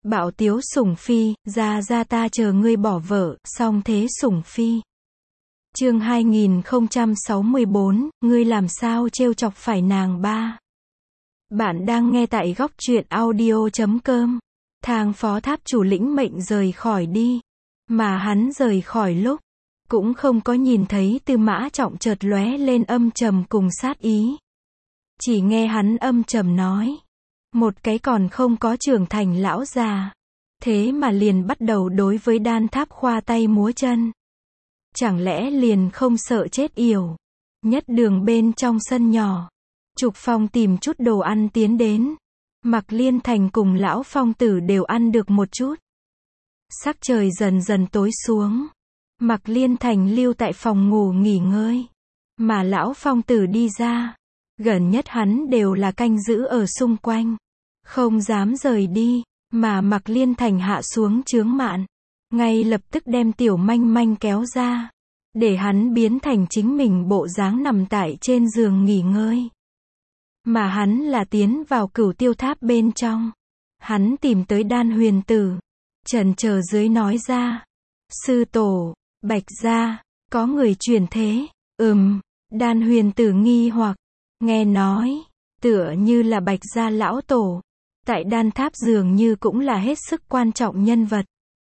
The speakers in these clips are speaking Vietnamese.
Bạo tiếu sủng phi, ra ta chờ ngươi bỏ vợ, song thế sủng phi. Chương 2064, ngươi làm sao trêu chọc phải nàng ba. Bạn đang nghe tại góc truyện audio.com. Thang phó tháp chủ lĩnh mệnh rời khỏi đi. Mà hắn rời khỏi lúc, cũng không có nhìn thấy Tư Mã Trọng chợt lóe lên âm trầm cùng sát ý. Chỉ nghe hắn âm trầm nói. Một cái còn không có trưởng thành lão già. Thế mà liền bắt đầu đối với Đan Tháp khoa tay múa chân. Chẳng lẽ liền không sợ chết yểu. Nhất đường bên trong sân nhỏ. Trục Phong tìm chút đồ ăn tiến đến. Mạc Liên Thành cùng lão phong tử đều ăn được một chút. Sắc trời dần dần tối xuống. Mạc Liên Thành lưu tại phòng ngủ nghỉ ngơi. Mà lão phong tử đi ra. Gần nhất hắn đều là canh giữ ở xung quanh. Không dám rời đi. Mà Mạc Liên Thành hạ xuống chướng mạn. Ngay lập tức đem Tiểu Manh Manh kéo ra. Để hắn biến thành chính mình bộ dáng nằm tại trên giường nghỉ ngơi. Mà hắn là tiến vào Cửu Tiêu Tháp bên trong. Hắn tìm tới Đan Huyền Tử. Chần chờ dưới nói ra. Sư tổ, Bạch gia, có người truyền thế. Đan Huyền Tử nghi hoặc. Nghe nói, tựa như là Bạch gia lão tổ. Tại Đan Tháp dường như cũng là hết sức quan trọng nhân vật.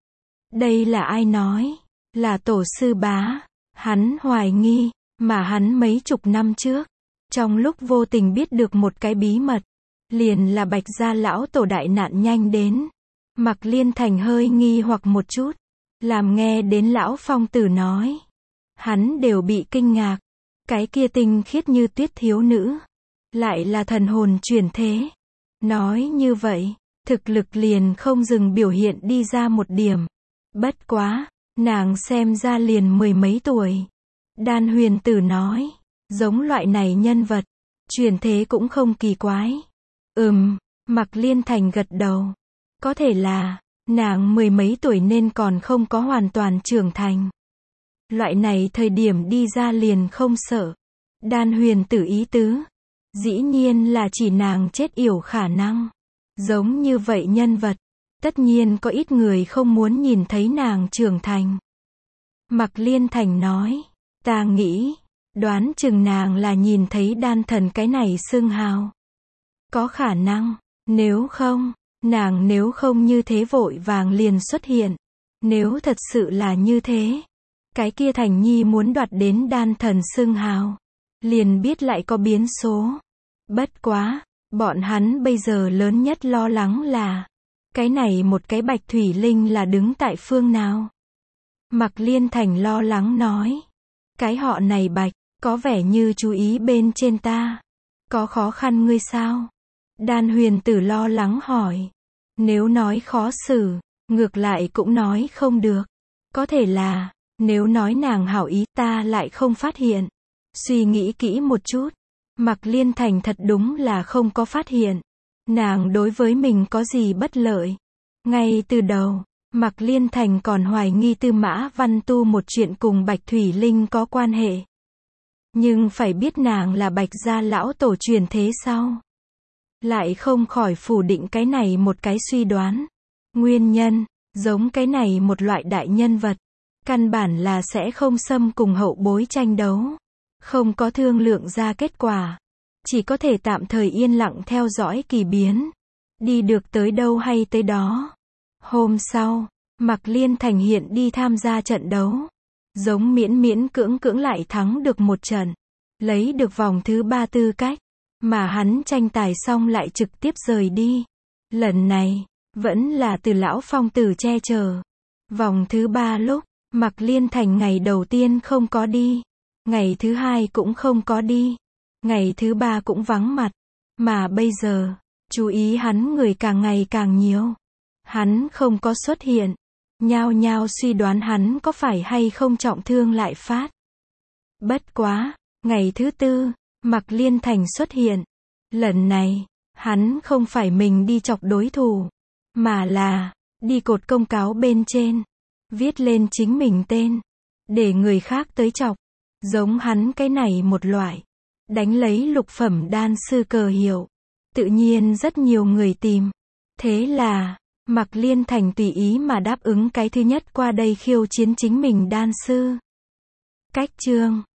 Đây là ai nói? Là tổ sư bá. Hắn hoài nghi, mà hắn mấy chục năm trước. Trong lúc vô tình biết được một cái bí mật. Liền là Bạch gia lão tổ đại nạn nhanh đến. Mạc Liên Thành hơi nghi hoặc một chút. Làm nghe đến lão phong tử nói. Hắn đều bị kinh ngạc. Cái kia tinh khiết như tuyết thiếu nữ. Lại là thần hồn chuyển thế. Nói như vậy, thực lực liền không dừng biểu hiện đi ra một điểm. Bất quá, nàng xem ra liền mười mấy tuổi. Đan Huyền Tử nói, giống loại này nhân vật, chuyển thế cũng không kỳ quái. Mạc Liên Thành gật đầu. Có thể là, nàng mười mấy tuổi nên còn không có hoàn toàn trưởng thành. Loại này thời điểm đi ra liền không sợ. Đan Huyền Tử ý tứ. Dĩ nhiên là chỉ nàng chết yểu khả năng. Giống như vậy nhân vật. Tất nhiên có ít người không muốn nhìn thấy nàng trưởng thành. Mạc Liên Thành nói. Ta nghĩ. Đoán chừng nàng là nhìn thấy đan thần cái này xưng hào. Có khả năng. Nếu không. Nàng nếu không như thế vội vàng liền xuất hiện. Nếu thật sự là như thế. Cái kia Thành Nhi muốn đoạt đến đan thần xưng hào. Liền biết lại có biến số. Bất quá, bọn hắn bây giờ lớn nhất lo lắng là, cái này một cái Bạch Thủy Linh là đứng tại phương nào? Mạc Liên Thành lo lắng nói, cái họ này Bạch, có vẻ như chú ý bên trên ta. Có khó khăn ngươi sao? Đan Huyền Tử lo lắng hỏi. Nếu nói khó xử, ngược lại cũng nói không được. Có thể là, nếu nói nàng hảo ý ta lại không phát hiện. Suy nghĩ kỹ một chút. Mạc Liên Thành thật đúng là không có phát hiện. Nàng đối với mình có gì bất lợi. Ngay từ đầu, Mạc Liên Thành còn hoài nghi Tư Mã Văn Tu một chuyện cùng Bạch Thủy Linh có quan hệ. Nhưng phải biết nàng là Bạch gia lão tổ truyền thế sau. Lại không khỏi phủ định cái này một cái suy đoán. Nguyên nhân, giống cái này một loại đại nhân vật. Căn bản là sẽ không xâm cùng hậu bối tranh đấu. Không có thương lượng ra kết quả. Chỉ có thể tạm thời yên lặng theo dõi kỳ biến. Đi được tới đâu hay tới đó. Hôm sau, Mạc Liên Thành hiện đi tham gia trận đấu. Giống miễn miễn cưỡng cưỡng lại thắng được một trận. Lấy được vòng thứ 3 tư cách. Mà hắn tranh tài xong lại trực tiếp rời đi. Lần này, vẫn là từ lão phong tử che chở. Vòng thứ 3 lúc, Mạc Liên Thành ngày đầu tiên không có đi. Ngày thứ 2 cũng không có đi. Ngày thứ 3 cũng vắng mặt. Mà bây giờ, chú ý hắn người càng ngày càng nhiều. Hắn không có xuất hiện. Nhao nhao suy đoán hắn có phải hay không trọng thương lại phát. Bất quá, ngày thứ 4, Mạc Liên Thành xuất hiện. Lần này, hắn không phải mình đi chọc đối thủ. Mà là, đi cột công cáo bên trên. Viết lên chính mình tên. Để người khác tới chọc. Giống hắn cái này một loại. Đánh lấy lục phẩm đan sư cờ hiệu. Tự nhiên rất nhiều người tìm. Thế là, Mạc Liên Thành tùy ý mà đáp ứng cái thứ nhất, qua đây khiêu chiến chính mình đan sư. Cách chương